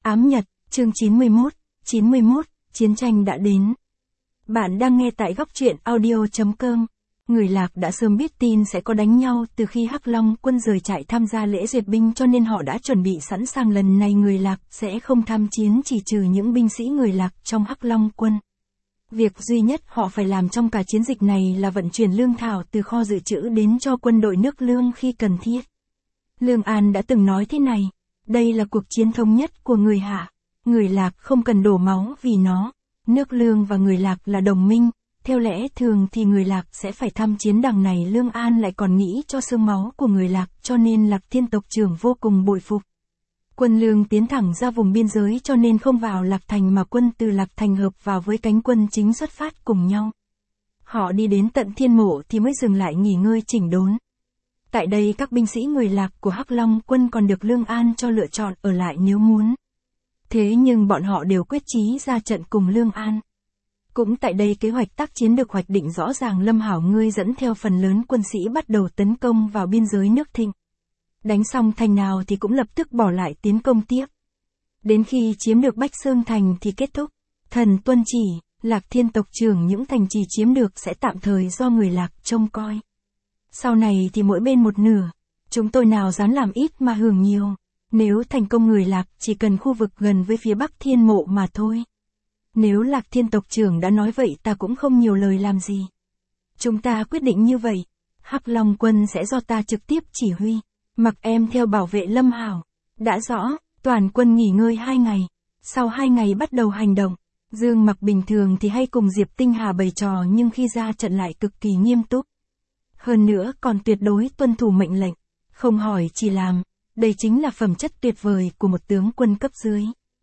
Ám Nhật, chương 91, chiến tranh đã đến. Bạn đang nghe tại góc truyện audio.com. Người Lạc đã sớm biết tin sẽ có đánh nhau từ khi Hắc Long quân rời trại tham gia lễ duyệt binh, cho nên họ đã chuẩn bị sẵn sàng lần này người Lạc sẽ không tham chiến, chỉ trừ những binh sĩ người Lạc trong Hắc Long quân. Việc duy nhất họ phải làm trong cả chiến dịch này là vận chuyển lương thảo từ kho dự trữ đến cho quân đội nước Lương khi cần thiết. Lương An đã từng nói thế này, đây là cuộc chiến thống nhất của người Hạ. Người Lạc không cần đổ máu vì nó. Nước Lương và người Lạc là đồng minh, theo lẽ thường thì người Lạc sẽ phải tham chiến, đằng này Lương An lại còn nghĩ cho xương máu của người Lạc, cho nên Lạc Thiên tộc trưởng vô cùng bội phục. Quân Lương tiến thẳng ra vùng biên giới, cho nên không vào Lạc Thành mà quân từ Lạc Thành hợp vào với cánh quân chính xuất phát cùng nhau. Họ đi đến tận Thiên Mộ thì mới dừng lại nghỉ ngơi chỉnh đốn. Tại đây các binh sĩ người Lạc của Hắc Long quân còn được Lương An cho lựa chọn ở lại nếu muốn. Thế nhưng bọn họ đều quyết chí ra trận cùng Lương An. Cũng tại đây kế hoạch tác chiến được hoạch định rõ ràng. Lâm Hảo ngươi dẫn theo phần lớn quân sĩ bắt đầu tấn công vào biên giới nước Thịnh. Đánh xong thành nào thì cũng lập tức bỏ lại tiến công tiếp. Đến khi chiếm được Bách Sơn thành thì kết thúc. Thần tuân chỉ, Lạc Thiên tộc trưởng những thành trì chiếm được sẽ tạm thời do người Lạc trông coi. Sau này thì mỗi bên một nửa. Chúng tôi nào dám làm ít mà hưởng nhiều. Nếu thành công người Lạc chỉ cần khu vực gần với phía Bắc Thiên Mộ mà thôi. Nếu Lạc Thiên tộc trưởng đã nói vậy ta cũng không nhiều lời làm gì. Chúng ta quyết định như vậy. Hắc Long quân sẽ do ta trực tiếp chỉ huy. Mặc em theo bảo vệ Lâm Hảo. Đã rõ, toàn quân nghỉ ngơi 2 ngày. Sau 2 ngày bắt đầu hành động. Dương Mặc bình thường thì hay cùng Diệp Tinh Hà bày trò, nhưng khi ra trận lại cực kỳ nghiêm túc. Hơn nữa còn tuyệt đối tuân thủ mệnh lệnh. Không hỏi chỉ làm. Đây chính là phẩm chất tuyệt vời của một tướng quân cấp dưới.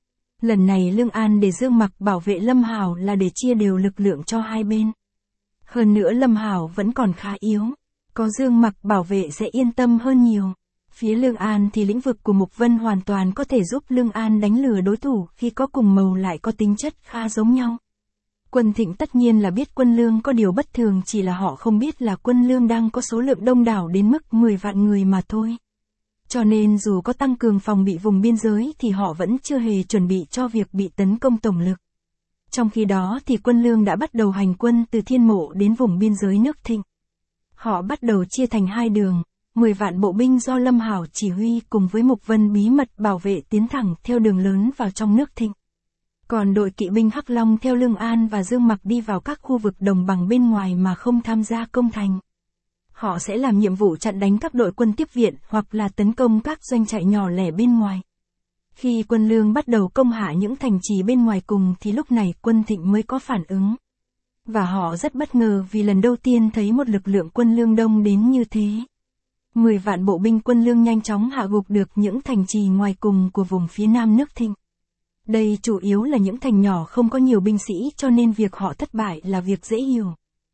Lần này Lương An để Dương Mặc bảo vệ Lâm Hảo là để chia đều lực lượng cho hai bên. Hơn nữa Lâm Hảo vẫn còn khá yếu. Có Dương Mặc bảo vệ sẽ yên tâm hơn nhiều. Phía Lương An thì lĩnh vực của Mục Vân hoàn toàn có thể giúp Lương An đánh lừa đối thủ, khi có cùng màu lại có tính chất khá giống nhau. Quân Thịnh tất nhiên là biết quân Lương có điều bất thường, chỉ là họ không biết là quân Lương đang có số lượng đông đảo đến mức 10 vạn người mà thôi. Cho nên dù có tăng cường phòng bị vùng biên giới thì họ vẫn chưa hề chuẩn bị cho việc bị tấn công tổng lực. Trong khi đó thì quân Lương đã bắt đầu hành quân từ Thiên Mộ đến vùng biên giới nước Thịnh. Họ bắt đầu chia thành hai đường, 10 vạn bộ binh do Lâm Hảo chỉ huy cùng với Mục Vân bí mật bảo vệ tiến thẳng theo đường lớn vào trong nước Thịnh. Còn đội kỵ binh Hắc Long theo Lương An và Dương Mặc đi vào các khu vực đồng bằng bên ngoài mà không tham gia công thành. Họ sẽ làm nhiệm vụ chặn đánh các đội quân tiếp viện hoặc là tấn công các doanh trại nhỏ lẻ bên ngoài. Khi quân Lương bắt đầu công hạ những thành trì bên ngoài cùng thì lúc này quân Thịnh mới có phản ứng. Và họ rất bất ngờ vì lần đầu tiên thấy một lực lượng quân Lương đông đến như thế. 10 vạn bộ binh quân Lương nhanh chóng hạ gục được những thành trì ngoài cùng của vùng phía nam nước Thịnh. Đây chủ yếu là những thành nhỏ không có nhiều binh sĩ, cho nên việc họ thất bại là việc dễ hiểu.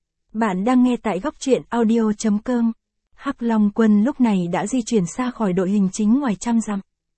Bạn đang nghe tại góc truyện audio.com. Hắc Long quân lúc này đã di chuyển xa khỏi đội hình chính ngoài trăm dặm.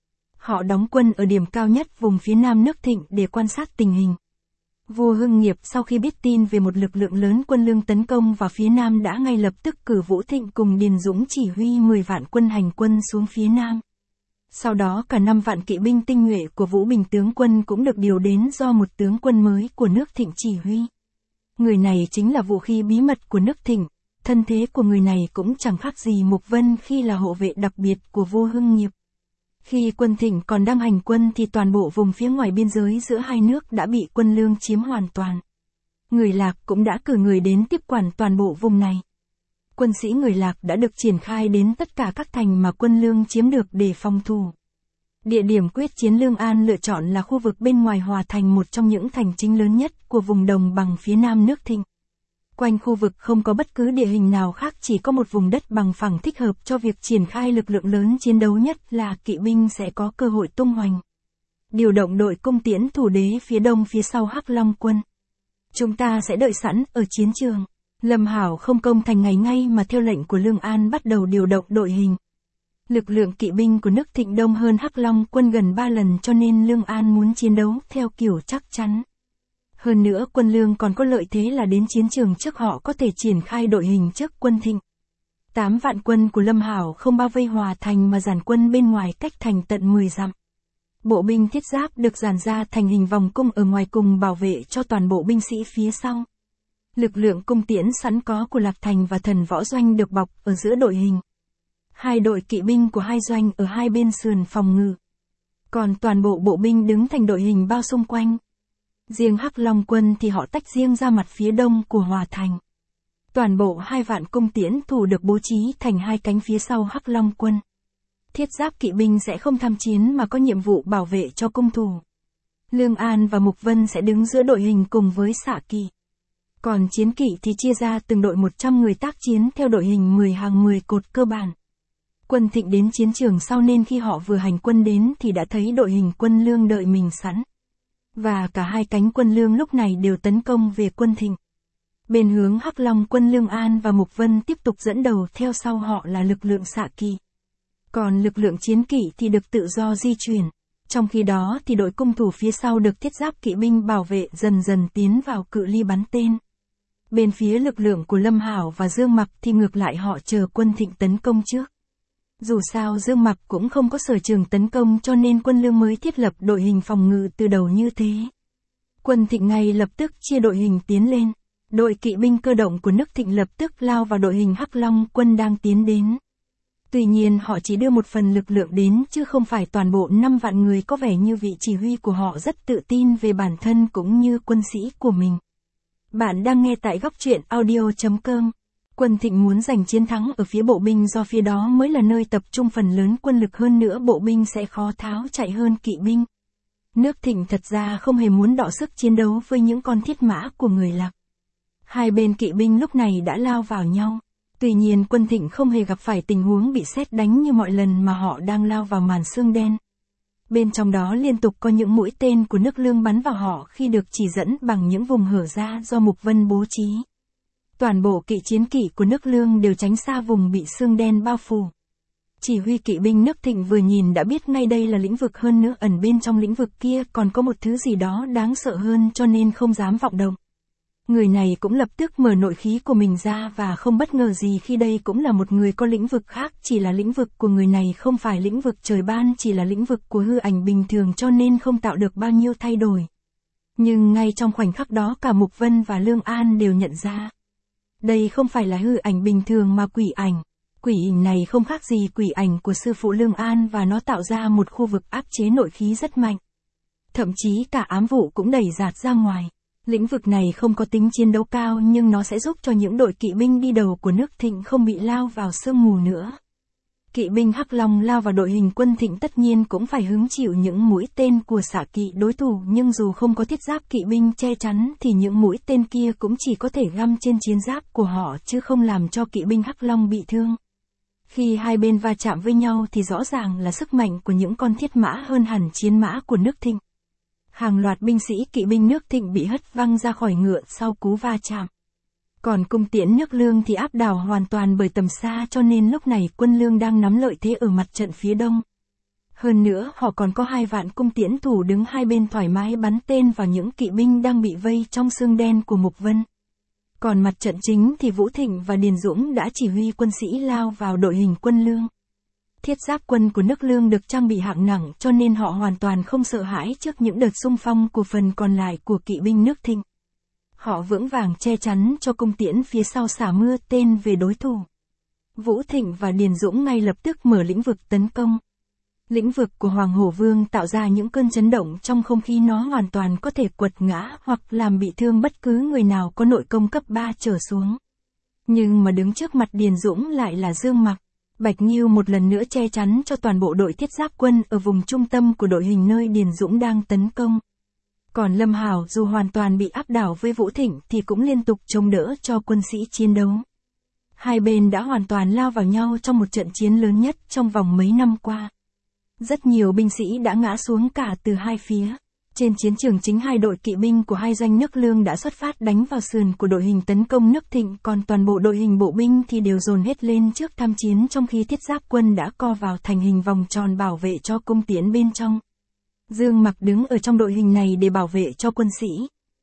Họ đóng quân ở điểm cao nhất vùng phía nam nước Thịnh để quan sát tình hình. Vua Hưng Nghiệp sau khi biết tin về một lực lượng lớn quân Lương tấn công vào phía nam đã ngay lập tức cử Vũ Thịnh cùng Điền Dũng chỉ huy 10 vạn quân hành quân xuống phía nam. Sau đó cả 5 vạn kỵ binh tinh nhuệ của Vũ Bình tướng quân cũng được điều đến do một tướng quân mới của nước Thịnh chỉ huy. Người này chính là vũ khí bí mật của nước Thịnh. Thân thế của người này cũng chẳng khác gì Mục Vân khi là hộ vệ đặc biệt của vua Hưng Nghiệp. Khi quân Thịnh còn đang hành quân thì toàn bộ vùng phía ngoài biên giới giữa hai nước đã bị quân Lương chiếm hoàn toàn. Người Lạc cũng đã cử người đến tiếp quản toàn bộ vùng này. Quân sĩ người Lạc đã được triển khai đến tất cả các thành mà quân Lương chiếm được để phòng thủ. Địa điểm quyết chiến Lương An lựa chọn là khu vực bên ngoài Hòa Thành, một trong những thành chính lớn nhất của vùng đồng bằng phía nam nước Thịnh. Quanh khu vực không có bất cứ địa hình nào khác, chỉ có một vùng đất bằng phẳng thích hợp cho việc triển khai lực lượng lớn chiến đấu, nhất là kỵ binh sẽ có cơ hội tung hoành. Điều động đội cung tiễn thủ đế phía đông phía sau Hắc Long quân. Chúng ta sẽ đợi sẵn ở chiến trường. Lâm Hảo không công thành ngày ngay mà theo lệnh của Lương An bắt đầu điều động đội hình. Lực lượng kỵ binh của nước Thịnh đông hơn Hắc Long quân gần 3 lần, cho nên Lương An muốn chiến đấu theo kiểu chắc chắn. Hơn nữa quân Lương còn có lợi thế là đến chiến trường trước, họ có thể triển khai đội hình trước quân Thịnh. 8 vạn quân của Lâm Hảo không bao vây Hòa Thành mà dàn quân bên ngoài cách thành tận 10 dặm. Bộ binh thiết giáp được dàn ra thành hình vòng cung ở ngoài cùng bảo vệ cho toàn bộ binh sĩ phía sau. Lực lượng cung tiễn sẵn có của Lạc Thành và Thần Võ Doanh được bọc ở giữa đội hình. Hai đội kỵ binh của hai doanh ở hai bên sườn phòng ngự. Còn toàn bộ bộ binh đứng thành đội hình bao xung quanh. Riêng Hắc Long quân thì họ tách riêng ra mặt phía đông của Hòa Thành. Toàn bộ 2 vạn cung tiễn thủ được bố trí thành 2 cánh phía sau Hắc Long quân. Thiết giáp kỵ binh sẽ không tham chiến mà có nhiệm vụ bảo vệ cho cung thủ. Lương An và Mục Vân sẽ đứng giữa đội hình cùng với xạ kỵ. Còn chiến kỵ thì chia ra từng đội 100 người tác chiến theo đội hình 10 hàng 10 cột cơ bản. Quân Thịnh đến chiến trường sau nên khi họ vừa hành quân đến thì đã thấy đội hình quân Lương đợi mình sẵn. Và cả 2 cánh quân Lương lúc này đều tấn công về quân Thịnh. Bên hướng Hắc Long quân Lương An và Mục Vân tiếp tục dẫn đầu, theo sau họ là lực lượng xạ kỵ. Còn lực lượng chiến kỵ thì được tự do di chuyển. Trong khi đó thì đội cung thủ phía sau được thiết giáp kỵ binh bảo vệ dần dần tiến vào cự ly bắn tên. Bên phía lực lượng của Lâm Hảo và Dương Mặc thì ngược lại họ chờ quân Thịnh tấn công trước. Dù sao Dương Mặc cũng không có sở trường tấn công cho nên quân Lương mới thiết lập đội hình phòng ngự từ đầu như thế. Quân Thịnh ngay lập tức chia đội hình tiến lên. Đội kỵ binh cơ động của nước Thịnh lập tức lao vào đội hình Hắc Long quân đang tiến đến. Tuy nhiên họ chỉ đưa một phần lực lượng đến chứ không phải toàn bộ 5 vạn người, có vẻ như vị chỉ huy của họ rất tự tin về bản thân cũng như quân sĩ của mình. Bạn đang nghe tại góc truyện audio.com. Quân Thịnh muốn giành chiến thắng ở phía bộ binh do phía đó mới là nơi tập trung phần lớn quân lực, hơn nữa bộ binh sẽ khó tháo chạy hơn kỵ binh. Nước Thịnh thật ra không hề muốn đọ sức chiến đấu với những con thiết mã của người Lạc. Hai bên kỵ binh lúc này đã lao vào nhau. Tuy nhiên quân Thịnh không hề gặp phải tình huống bị sét đánh như mọi lần mà họ đang lao vào màn sương đen. Bên trong đó liên tục có những mũi tên của nước Lương bắn vào họ khi được chỉ dẫn bằng những vùng hở ra do Mục Vân bố trí. Toàn bộ kỵ chiến kỵ của nước Lương đều tránh xa vùng bị sương đen bao phủ. Chỉ huy kỵ binh nước Thịnh vừa nhìn đã biết ngay đây là lĩnh vực, hơn nữa ẩn bên trong lĩnh vực kia còn có một thứ gì đó đáng sợ hơn cho nên không dám vọng động. Người này cũng lập tức mở nội khí của mình ra và không bất ngờ gì khi đây cũng là một người có lĩnh vực khác, chỉ là lĩnh vực của người này không phải lĩnh vực trời ban, chỉ là lĩnh vực của hư ảnh bình thường cho nên không tạo được bao nhiêu thay đổi. Nhưng ngay trong khoảnh khắc đó cả Mục Vân và Lương An đều nhận ra. Đây không phải là hư ảnh bình thường mà quỷ ảnh. Quỷ ảnh này không khác gì quỷ ảnh của sư phụ Lương An và nó tạo ra một khu vực áp chế nội khí rất mạnh. Thậm chí cả ám vụ cũng đẩy dạt ra ngoài. Lĩnh vực này không có tính chiến đấu cao nhưng nó sẽ giúp cho những đội kỵ binh đi đầu của nước Thịnh không bị lao vào sương mù nữa. Kỵ binh Hắc Long lao vào đội hình quân Thịnh tất nhiên cũng phải hứng chịu những mũi tên của xạ kỵ đối thủ, nhưng dù không có thiết giáp kỵ binh che chắn thì những mũi tên kia cũng chỉ có thể găm trên chiến giáp của họ chứ không làm cho kỵ binh Hắc Long bị thương. Khi hai bên va chạm với nhau thì rõ ràng là sức mạnh của những con thiết mã hơn hẳn chiến mã của nước Thịnh. Hàng loạt binh sĩ kỵ binh nước Thịnh bị hất văng ra khỏi ngựa sau cú va chạm. Còn cung tiễn nước Lương thì áp đảo hoàn toàn bởi tầm xa cho nên lúc này quân Lương đang nắm lợi thế ở mặt trận phía đông. Hơn nữa họ còn có 2 vạn cung tiễn thủ đứng hai bên thoải mái bắn tên vào những kỵ binh đang bị vây trong sương đen của Mục Vân. Còn mặt trận chính thì Vũ Thịnh và Điền Dũng đã chỉ huy quân sĩ lao vào đội hình quân Lương. Thiết giáp quân của nước Lương được trang bị hạng nặng cho nên họ hoàn toàn không sợ hãi trước những đợt xung phong của phần còn lại của kỵ binh nước Thịnh. Họ vững vàng che chắn cho cung tiễn phía sau xả mưa tên về đối thủ. Vũ Thịnh và Điền Dũng ngay lập tức mở lĩnh vực tấn công. Lĩnh vực của Hoàng Hổ Vương tạo ra những cơn chấn động trong không khí, nó hoàn toàn có thể quật ngã hoặc làm bị thương bất cứ người nào có nội công cấp 3 trở xuống. Nhưng mà đứng trước mặt Điền Dũng lại là Dương Mặc. Bạch Nghiêu một lần nữa che chắn cho toàn bộ đội thiết giáp quân ở vùng trung tâm của đội hình nơi Điền Dũng đang tấn công. Còn Lâm Hảo dù hoàn toàn bị áp đảo với Vũ Thịnh thì cũng liên tục chống đỡ cho quân sĩ chiến đấu. Hai bên đã hoàn toàn lao vào nhau trong một trận chiến lớn nhất trong vòng mấy năm qua. Rất nhiều binh sĩ đã ngã xuống cả từ hai phía. Trên chiến trường chính, hai đội kỵ binh của hai doanh nước Lương đã xuất phát đánh vào sườn của đội hình tấn công nước Thịnh, còn toàn bộ đội hình bộ binh thì đều dồn hết lên trước tham chiến, trong khi thiết giáp quân đã co vào thành hình vòng tròn bảo vệ cho cung tiễn bên trong. Dương Mặc đứng ở trong đội hình này để bảo vệ cho quân sĩ.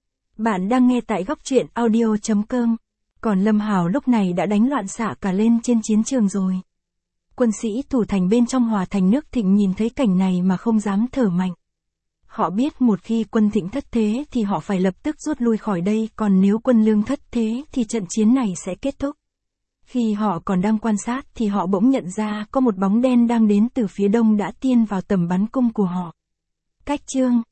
Bạn đang nghe tại góc truyện audio.com. Còn Lâm Hảo lúc này đã đánh loạn xạ cả lên trên chiến trường rồi. quân sĩ thủ thành bên trong Hòa Thành nước Thịnh nhìn thấy cảnh này mà không dám thở mạnh. Họ biết một khi quân Thịnh thất thế thì họ phải lập tức rút lui khỏi đây, còn nếu quân Lương thất thế thì trận chiến này sẽ kết thúc. Khi họ còn đang quan sát thì họ bỗng nhận ra có một bóng đen đang đến từ phía đông đã tiên vào tầm bắn cung của họ. Cách chương